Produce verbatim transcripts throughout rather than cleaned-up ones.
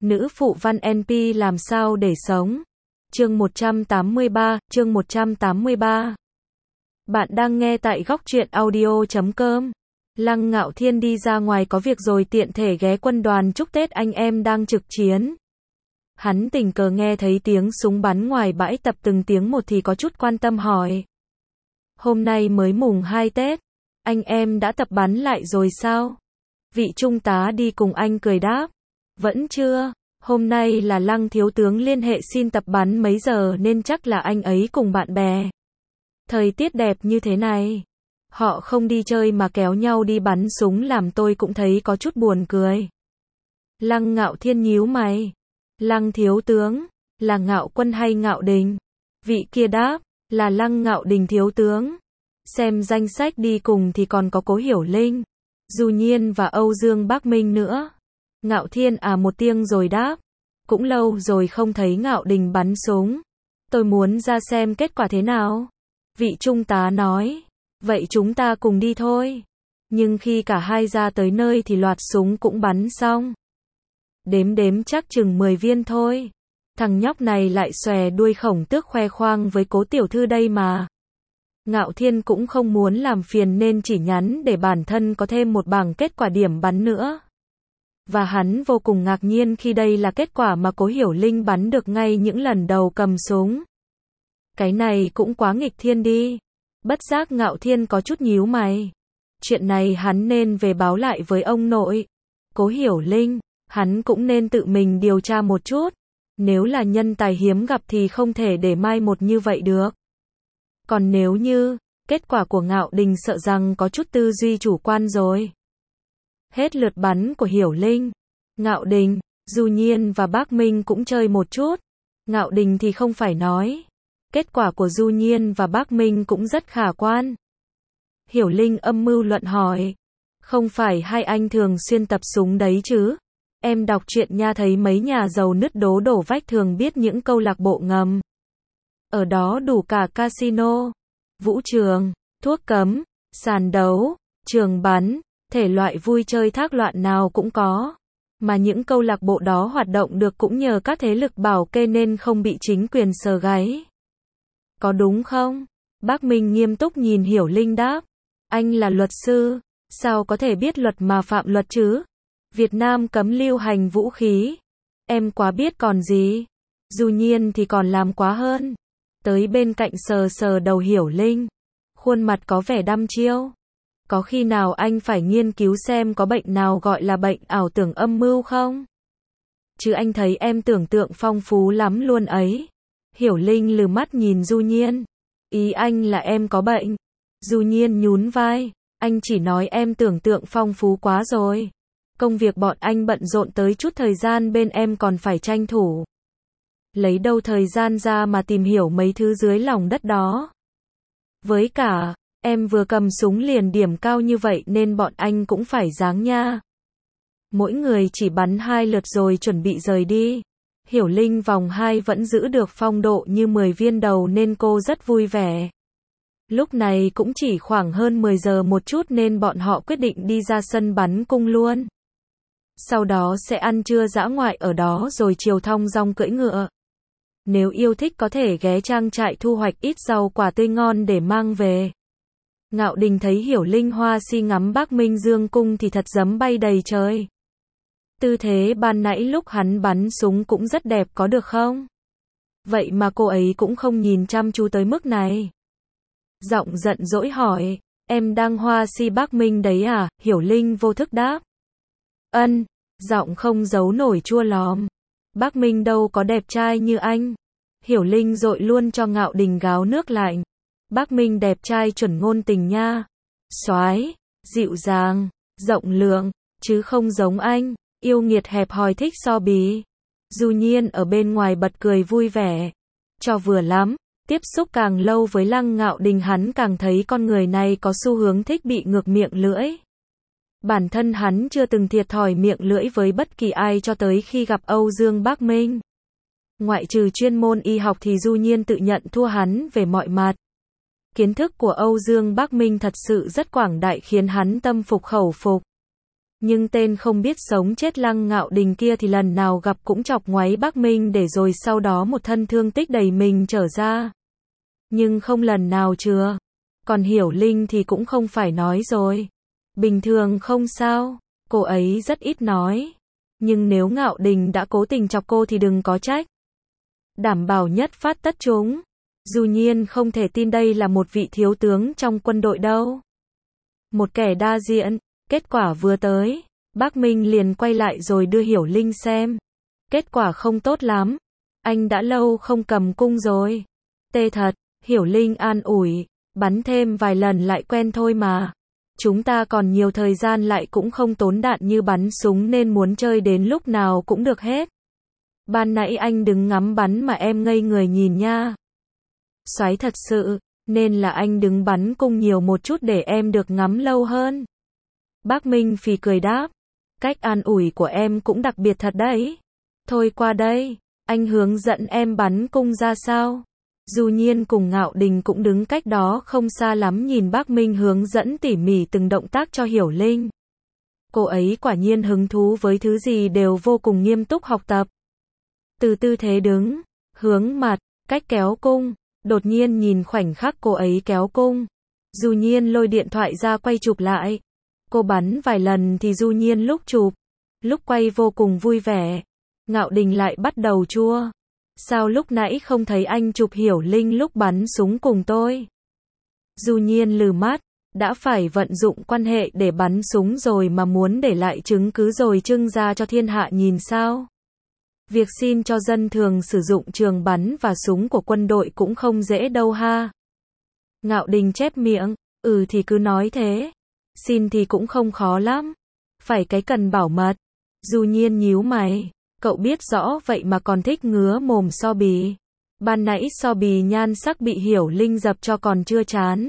Nữ phụ văn en pê làm sao để sống? Chương một trăm tám mươi ba, chương một trăm tám mươi ba. Bạn đang nghe tại góc truyện audio chấm com. Lăng Ngạo Thiên đi ra ngoài có việc rồi tiện thể ghé quân đoàn chúc Tết anh em đang trực chiến. Hắn tình cờ nghe thấy tiếng súng bắn ngoài bãi tập từng tiếng một thì có chút quan tâm hỏi. Hôm nay mới mùng hai Tết, anh em đã tập bắn lại rồi sao? Vị trung tá đi cùng anh cười đáp. Vẫn chưa, hôm nay là Lăng thiếu tướng liên hệ xin tập bắn mấy giờ nên chắc là anh ấy cùng bạn bè. Thời tiết đẹp như thế này, họ không đi chơi mà kéo nhau đi bắn súng làm tôi cũng thấy có chút buồn cười. Lăng Ngạo Thiên nhíu mày. Lăng thiếu tướng, là Ngạo Quân hay Ngạo Đình? Vị kia đáp, là Lăng Ngạo Đình thiếu tướng. Xem danh sách đi cùng thì còn có Cố Hiểu Linh, Du Nhiên và Âu Dương Bác Minh nữa. Ngạo Thiên à một tiếng rồi đáp. Cũng lâu rồi không thấy Ngạo Đình bắn súng. Tôi muốn ra xem kết quả thế nào. Vị trung tá nói. Vậy chúng ta cùng đi thôi. Nhưng khi cả hai ra tới nơi thì loạt súng cũng bắn xong. Đếm đếm chắc chừng mười viên thôi. Thằng nhóc này lại xòe đuôi khổng tước khoe khoang với Cố tiểu thư đây mà. Ngạo Thiên cũng không muốn làm phiền nên chỉ nhắn để bản thân có thêm một bảng kết quả điểm bắn nữa. Và hắn vô cùng ngạc nhiên khi đây là kết quả mà Cố Hiểu Linh bắn được ngay những lần đầu cầm súng. Cái này cũng quá nghịch thiên đi. Bất giác Ngạo Thiên có chút nhíu mày. Chuyện này hắn nên về báo lại với ông nội. Cố Hiểu Linh, hắn cũng nên tự mình điều tra một chút. Nếu là nhân tài hiếm gặp thì không thể để mai một như vậy được. Còn nếu như, kết quả của Ngạo Đình sợ rằng có chút tư duy chủ quan rồi. Hết lượt bắn của Hiểu Linh, Ngạo Đình, Du Nhiên và Bác Minh cũng chơi một chút. Ngạo Đình thì không phải nói. Kết quả của Du Nhiên và Bác Minh cũng rất khả quan. Hiểu Linh âm mưu luận hỏi. Không phải hai anh thường xuyên tập súng đấy chứ? Em đọc truyện nha thấy mấy nhà giàu nứt đố đổ vách thường biết những câu lạc bộ ngầm. Ở đó đủ cả casino, vũ trường, thuốc cấm, sàn đấu, trường bắn, thể loại vui chơi thác loạn nào cũng có. Mà những câu lạc bộ đó hoạt động được cũng nhờ các thế lực bảo kê nên không bị chính quyền sờ gáy. Có đúng không? Bác Minh nghiêm túc nhìn Hiểu Linh đáp. Anh là luật sư, sao có thể biết luật mà phạm luật chứ? Việt Nam cấm lưu hành vũ khí. Em quá biết còn gì. Du Nhiên thì còn làm quá hơn. Tới bên cạnh sờ sờ đầu Hiểu Linh. Khuôn mặt có vẻ đăm chiêu. Có khi nào anh phải nghiên cứu xem có bệnh nào gọi là bệnh ảo tưởng âm mưu không? Chứ anh thấy em tưởng tượng phong phú lắm luôn ấy. Hiểu Linh lừ mắt nhìn Du Nhiên. Ý anh là em có bệnh. Du Nhiên nhún vai. Anh chỉ nói em tưởng tượng phong phú quá rồi. Công việc bọn anh bận rộn tới chút thời gian bên em còn phải tranh thủ. Lấy đâu thời gian ra mà tìm hiểu mấy thứ dưới lòng đất đó. Với cả, em vừa cầm súng liền điểm cao như vậy nên bọn anh cũng phải ráng nha. Mỗi người chỉ bắn hai lượt rồi chuẩn bị rời đi. Hiểu Linh vòng hai vẫn giữ được phong độ như mười viên đầu nên cô rất vui vẻ. Lúc này cũng chỉ khoảng hơn mười giờ một chút nên bọn họ quyết định đi ra sân bắn cung luôn. Sau đó sẽ ăn trưa dã ngoại ở đó rồi chiều thong dong cưỡi ngựa. Nếu yêu thích có thể ghé trang trại thu hoạch ít rau quả tươi ngon để mang về. Ngạo Đình thấy Hiểu Linh hoa si ngắm Bác Minh dương cung thì thật giấm bay đầy trời. Tư thế ban nãy lúc hắn bắn súng cũng rất đẹp có được không? Vậy mà cô ấy cũng không nhìn chăm chú tới mức này. Giọng giận dỗi hỏi, em đang hoa si Bác Minh đấy à? Hiểu Linh vô thức đáp. Ân, giọng không giấu nổi chua lòm. Bác Minh đâu có đẹp trai như anh. Hiểu Linh dội luôn cho Ngạo Đình gáo nước lạnh. Bác Minh đẹp trai chuẩn ngôn tình nha. Soái, dịu dàng, rộng lượng, chứ không giống anh, yêu nghiệt hẹp hòi thích so bì. Du Nhiên ở bên ngoài bật cười vui vẻ. Cho vừa lắm, tiếp xúc càng lâu với Lăng Ngạo Đình hắn càng thấy con người này có xu hướng thích bị ngược miệng lưỡi. Bản thân hắn chưa từng thiệt thòi miệng lưỡi với bất kỳ ai cho tới khi gặp Âu Dương Bác Minh. Ngoại trừ chuyên môn y học thì Du Nhiên tự nhận thua hắn về mọi mặt. Kiến thức của Âu Dương Bác Minh thật sự rất quảng đại khiến hắn tâm phục khẩu phục. Nhưng tên không biết sống chết Lăng Ngạo Đình kia thì lần nào gặp cũng chọc ngoáy Bắc Minh để rồi sau đó một thân thương tích đầy mình trở ra. Nhưng không lần nào chừa. Còn Hiểu Linh thì cũng không phải nói rồi. Bình thường không sao, cô ấy rất ít nói. Nhưng nếu Ngạo Đình đã cố tình chọc cô thì đừng có trách. Đảm bảo nhất phát tất chúng. Du Nhiên không thể tin đây là một vị thiếu tướng trong quân đội đâu. Một kẻ đa diện. Kết quả vừa tới, Bắc Minh liền quay lại rồi đưa Hiểu Linh xem. Kết quả không tốt lắm. Anh đã lâu không cầm cung rồi. Tê thật, Hiểu Linh an ủi. Bắn thêm vài lần lại quen thôi mà. Chúng ta còn nhiều thời gian lại cũng không tốn đạn như bắn súng nên muốn chơi đến lúc nào cũng được hết. Ban nãy anh đứng ngắm bắn mà em ngây người nhìn nha. Xoáy thật sự, nên là anh đứng bắn cung nhiều một chút để em được ngắm lâu hơn. Bác Minh phì cười đáp. Cách an ủi của em cũng đặc biệt thật đấy. Thôi qua đây, anh hướng dẫn em bắn cung ra sao. Du Nhiên cùng Ngạo Đình cũng đứng cách đó không xa lắm nhìn bác Minh hướng dẫn tỉ mỉ từng động tác cho Hiểu Linh. Cô ấy quả nhiên hứng thú với thứ gì đều vô cùng nghiêm túc học tập. Từ tư thế đứng, hướng mặt, cách kéo cung, đột nhiên nhìn khoảnh khắc cô ấy kéo cung. Du Nhiên lôi điện thoại ra quay chụp lại. Cô bắn vài lần thì Du Nhiên lúc chụp, lúc quay vô cùng vui vẻ. Ngạo Đình lại bắt đầu chua. Sao lúc nãy không thấy anh chụp Hiểu Linh lúc bắn súng cùng tôi? Du Nhiên lừ mắt, đã phải vận dụng quan hệ để bắn súng rồi mà muốn để lại chứng cứ rồi trưng ra cho thiên hạ nhìn sao? Việc xin cho dân thường sử dụng trường bắn và súng của quân đội cũng không dễ đâu ha. Ngạo Đình chép miệng, ừ thì cứ nói thế. Xin thì cũng không khó lắm. Phải cái cần bảo mật. Du Nhiên nhíu mày. Cậu biết rõ vậy mà còn thích ngứa mồm So Bì. Ban nãy So Bì nhan sắc bị Hiểu Linh dập cho còn chưa chán.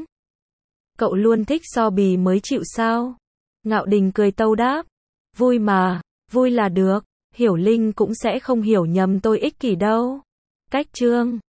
Cậu luôn thích So Bì mới chịu sao? Ngạo Đình cười tâu đáp. Vui mà, vui là được. Hiểu Linh cũng sẽ không hiểu nhầm tôi ích kỷ đâu. Cách chương